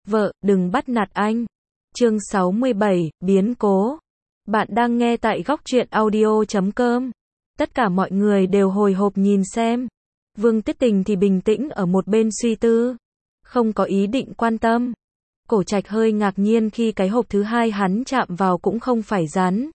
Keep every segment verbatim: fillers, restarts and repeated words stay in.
Vợ, đừng bắt nạt anh. Chương sáu mươi bảy, biến cố. Bạn đang nghe tại góc truyện audio chấm com. Tất cả mọi người đều hồi hộp nhìn xem. Vương Tuyết Tình thì bình tĩnh ở một bên suy tư. Không có ý định quan tâm. Cổ Trạch hơi ngạc nhiên khi cái hộp thứ hai hắn chạm vào cũng không phải rắn.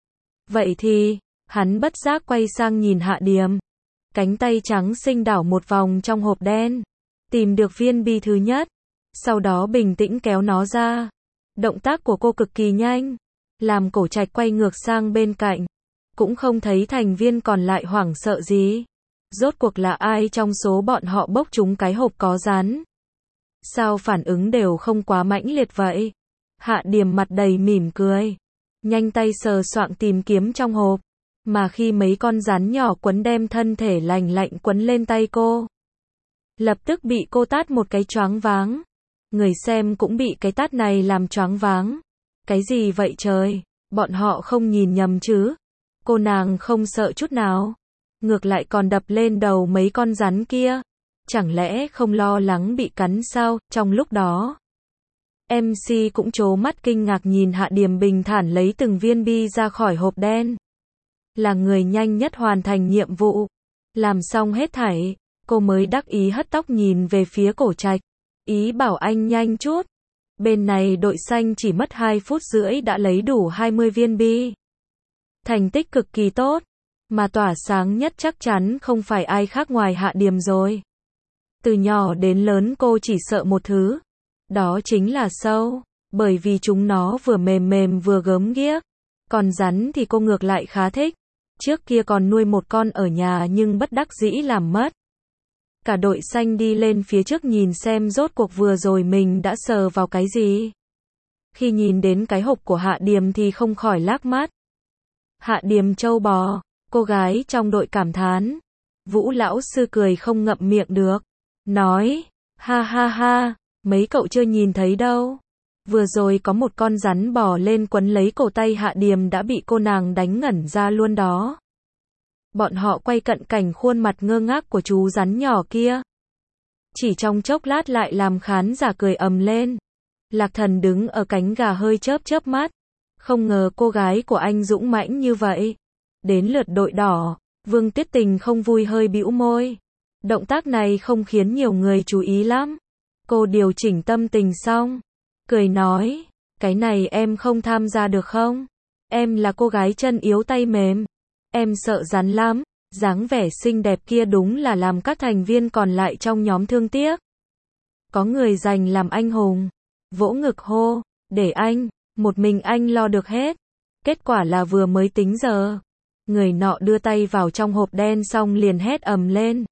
Vậy thì, hắn bất giác quay sang nhìn Hạ Điềm. Cánh tay trắng xinh đảo một vòng trong hộp đen. Tìm được viên bi thứ nhất. Sau đó bình tĩnh kéo nó ra. Động tác của cô cực kỳ nhanh. Làm Cổ Trạch quay ngược sang bên cạnh. Cũng không thấy thành viên còn lại hoảng sợ gì. Rốt cuộc là ai trong số bọn họ bốc trúng cái hộp có rắn? Sao phản ứng đều không quá mãnh liệt vậy? Hạ Điềm mặt đầy mỉm cười. Nhanh tay sờ soạng tìm kiếm trong hộp. Mà khi mấy con rắn nhỏ quấn đem thân thể lành lạnh quấn lên tay cô. Lập tức bị cô tát một cái choáng váng. Người xem cũng bị cái tát này làm choáng váng. Cái gì vậy trời? Bọn họ không nhìn nhầm chứ? Cô nàng không sợ chút nào. Ngược lại còn đập lên đầu mấy con rắn kia. Chẳng lẽ không lo lắng bị cắn sao? Trong lúc đó, em xê cũng trố mắt kinh ngạc nhìn Hạ Điềm bình thản lấy từng viên bi ra khỏi hộp đen. Là người nhanh nhất hoàn thành nhiệm vụ. Làm xong hết thảy, cô mới đắc ý hất tóc nhìn về phía Cổ Trạch. Ý bảo anh nhanh chút. Bên này đội xanh chỉ mất hai phút rưỡi đã lấy đủ hai mươi viên bi. Thành tích cực kỳ tốt. Mà tỏa sáng nhất chắc chắn không phải ai khác ngoài Hạ Điềm rồi. Từ nhỏ đến lớn cô chỉ sợ một thứ. Đó chính là sâu. Bởi vì chúng nó vừa mềm mềm vừa gớm ghiếc. Còn rắn thì cô ngược lại khá thích. Trước kia còn nuôi một con ở nhà nhưng bất đắc dĩ làm mất. Cả đội xanh đi lên phía trước nhìn xem rốt cuộc vừa rồi mình đã sờ vào cái gì. Khi nhìn đến cái hộp của Hạ Điềm thì không khỏi lác mắt. Hạ Điềm trâu bò, cô gái trong đội cảm thán. Vũ lão sư cười không ngậm miệng được. Nói, ha ha ha, mấy cậu chưa nhìn thấy đâu. Vừa rồi có một con rắn bò lên quấn lấy cổ tay Hạ Điềm đã bị cô nàng đánh ngẩn ra luôn đó. Bọn họ quay cận cảnh khuôn mặt ngơ ngác của chú rắn nhỏ kia. Chỉ trong chốc lát lại làm khán giả cười ầm lên. Lạc Thần đứng ở cánh gà hơi chớp chớp mắt. Không ngờ cô gái của anh dũng mãnh như vậy. Đến lượt đội đỏ, Vương Tuyết Tình không vui hơi bĩu môi. Động tác này không khiến nhiều người chú ý lắm. Cô điều chỉnh tâm tình xong. Cười nói, cái này em không tham gia được không? Em là cô gái chân yếu tay mềm. Em sợ rắn lắm. Dáng vẻ xinh đẹp kia đúng là làm các thành viên còn lại trong nhóm thương tiếc. Có người giành làm anh hùng. Vỗ ngực hô, để anh, một mình anh lo được hết. Kết quả là vừa mới tính giờ. Người nọ đưa tay vào trong hộp đen xong liền hét ầm lên.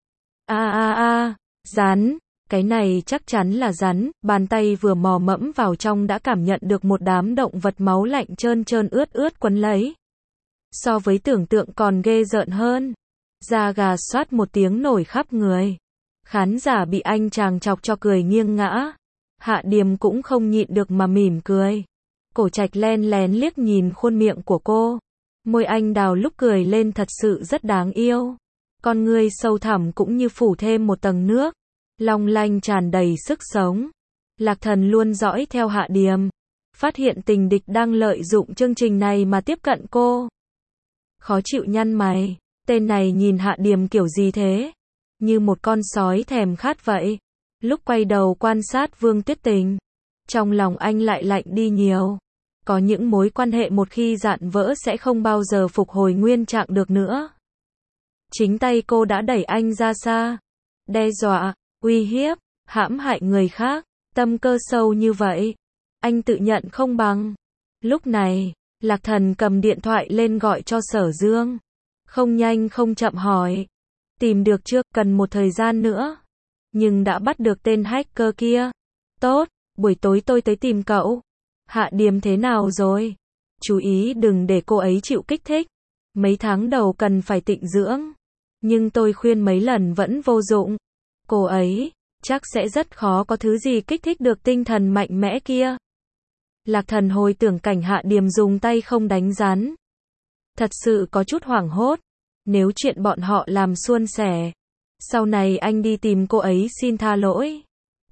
A a a, rắn. Cái này chắc chắn là rắn. Bàn tay vừa mò mẫm vào trong đã cảm nhận được một đám động vật máu lạnh trơn trơn ướt ướt quấn lấy. So với tưởng tượng còn ghê rợn hơn. Da gà xoát một tiếng nổi khắp người. Khán giả bị anh chàng chọc cho cười nghiêng ngã. Hạ Điềm cũng không nhịn được mà mỉm cười. Cổ Trạch len lén liếc nhìn khuôn miệng của cô. Môi anh đào lúc cười lên thật sự rất đáng yêu. Con ngươi sâu thẳm cũng như phủ thêm một tầng nước. Long lanh tràn đầy sức sống. Lạc Thần luôn dõi theo Hạ Điềm. Phát hiện tình địch đang lợi dụng chương trình này mà tiếp cận cô. Khó chịu nhăn mày. Tên này nhìn Hạ Điềm kiểu gì thế? Như một con sói thèm khát vậy. Lúc quay đầu quan sát Vương Tuyết Tình. Trong lòng anh lại lạnh đi nhiều. Có những mối quan hệ một khi dạn vỡ sẽ không bao giờ phục hồi nguyên trạng được nữa. Chính tay cô đã đẩy anh ra xa. Đe dọa, uy hiếp, hãm hại người khác. Tâm cơ sâu như vậy. Anh tự nhận không bằng. Lúc này, Lạc Thần cầm điện thoại lên gọi cho Sở Dương. Không nhanh không chậm hỏi. Tìm được chưa? Cần một thời gian nữa. Nhưng đã bắt được tên hacker kia. Tốt, buổi tối tôi tới tìm cậu. Hạ Điềm thế nào rồi? Chú ý đừng để cô ấy chịu kích thích. Mấy tháng đầu cần phải tịnh dưỡng. Nhưng tôi khuyên mấy lần vẫn vô dụng. Cô ấy, chắc sẽ rất khó có thứ gì kích thích được tinh thần mạnh mẽ kia. Lạc Thần hồi tưởng cảnh Hạ Điềm dùng tay không đánh rắn. Thật sự có chút hoảng hốt. Nếu chuyện bọn họ làm suôn sẻ. Sau này anh đi tìm cô ấy xin tha lỗi.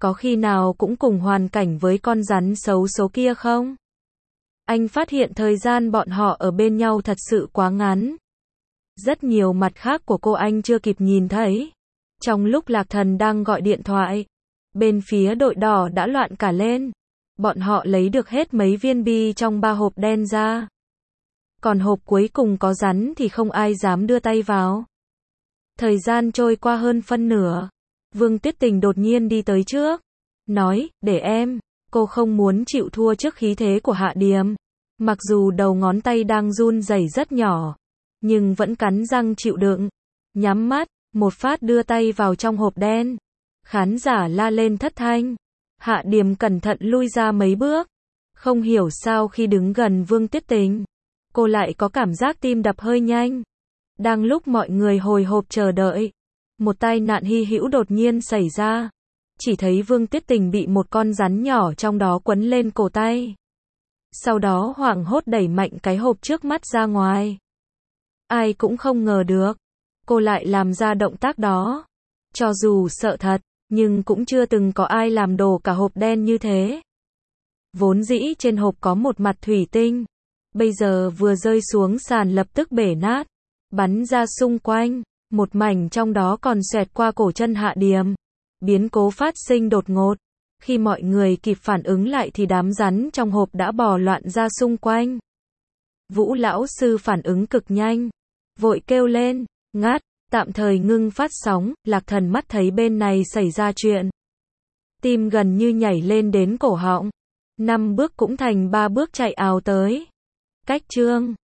có khi nào cũng cùng hoàn cảnh với con rắn xấu số kia không? Anh phát hiện thời gian bọn họ ở bên nhau thật sự quá ngắn. Rất nhiều mặt khác của cô anh chưa kịp nhìn thấy. Trong lúc Lạc Thần đang gọi điện thoại, bên phía đội đỏ đã loạn cả lên. Bọn họ lấy được hết mấy viên bi trong ba hộp đen ra. Còn hộp cuối cùng có rắn thì không ai dám đưa tay vào. Thời gian trôi qua hơn phân nửa. Vương Tuyết Tình đột nhiên đi tới trước. Nói, để em. Cô không muốn chịu thua trước khí thế của Hạ Điềm. Mặc dù đầu ngón tay đang run rẩy rất nhỏ, nhưng vẫn cắn răng chịu đựng. Nhắm mắt, một phát đưa tay vào trong hộp đen. Khán giả la lên thất thanh. Hạ Điềm cẩn thận lui ra mấy bước. Không hiểu sao khi đứng gần Vương Tuyết Tình, cô lại có cảm giác tim đập hơi nhanh. Đang lúc mọi người hồi hộp chờ đợi, một tai nạn hy hữu đột nhiên xảy ra. Chỉ thấy Vương Tuyết Tình bị một con rắn nhỏ trong đó quấn lên cổ tay. Sau đó hoảng hốt đẩy mạnh cái hộp trước mắt ra ngoài. Ai cũng không ngờ được, cô lại làm ra động tác đó. Cho dù sợ thật, nhưng cũng chưa từng có ai làm đổ cả hộp đen như thế. Vốn dĩ trên hộp có một mặt thủy tinh, bây giờ vừa rơi xuống sàn lập tức bể nát, bắn ra xung quanh, một mảnh trong đó còn xoẹt qua cổ chân Hạ Điềm. Biến cố phát sinh đột ngột. Khi mọi người kịp phản ứng lại thì đám rắn trong hộp đã bò loạn ra xung quanh. Vũ lão sư phản ứng cực nhanh, vội kêu lên, ngắt, tạm thời ngưng phát sóng. Lạc Thần mắt thấy bên này xảy ra chuyện, tim gần như nhảy lên đến cổ họng. Năm bước cũng thành ba bước chạy ào tới. Cách chương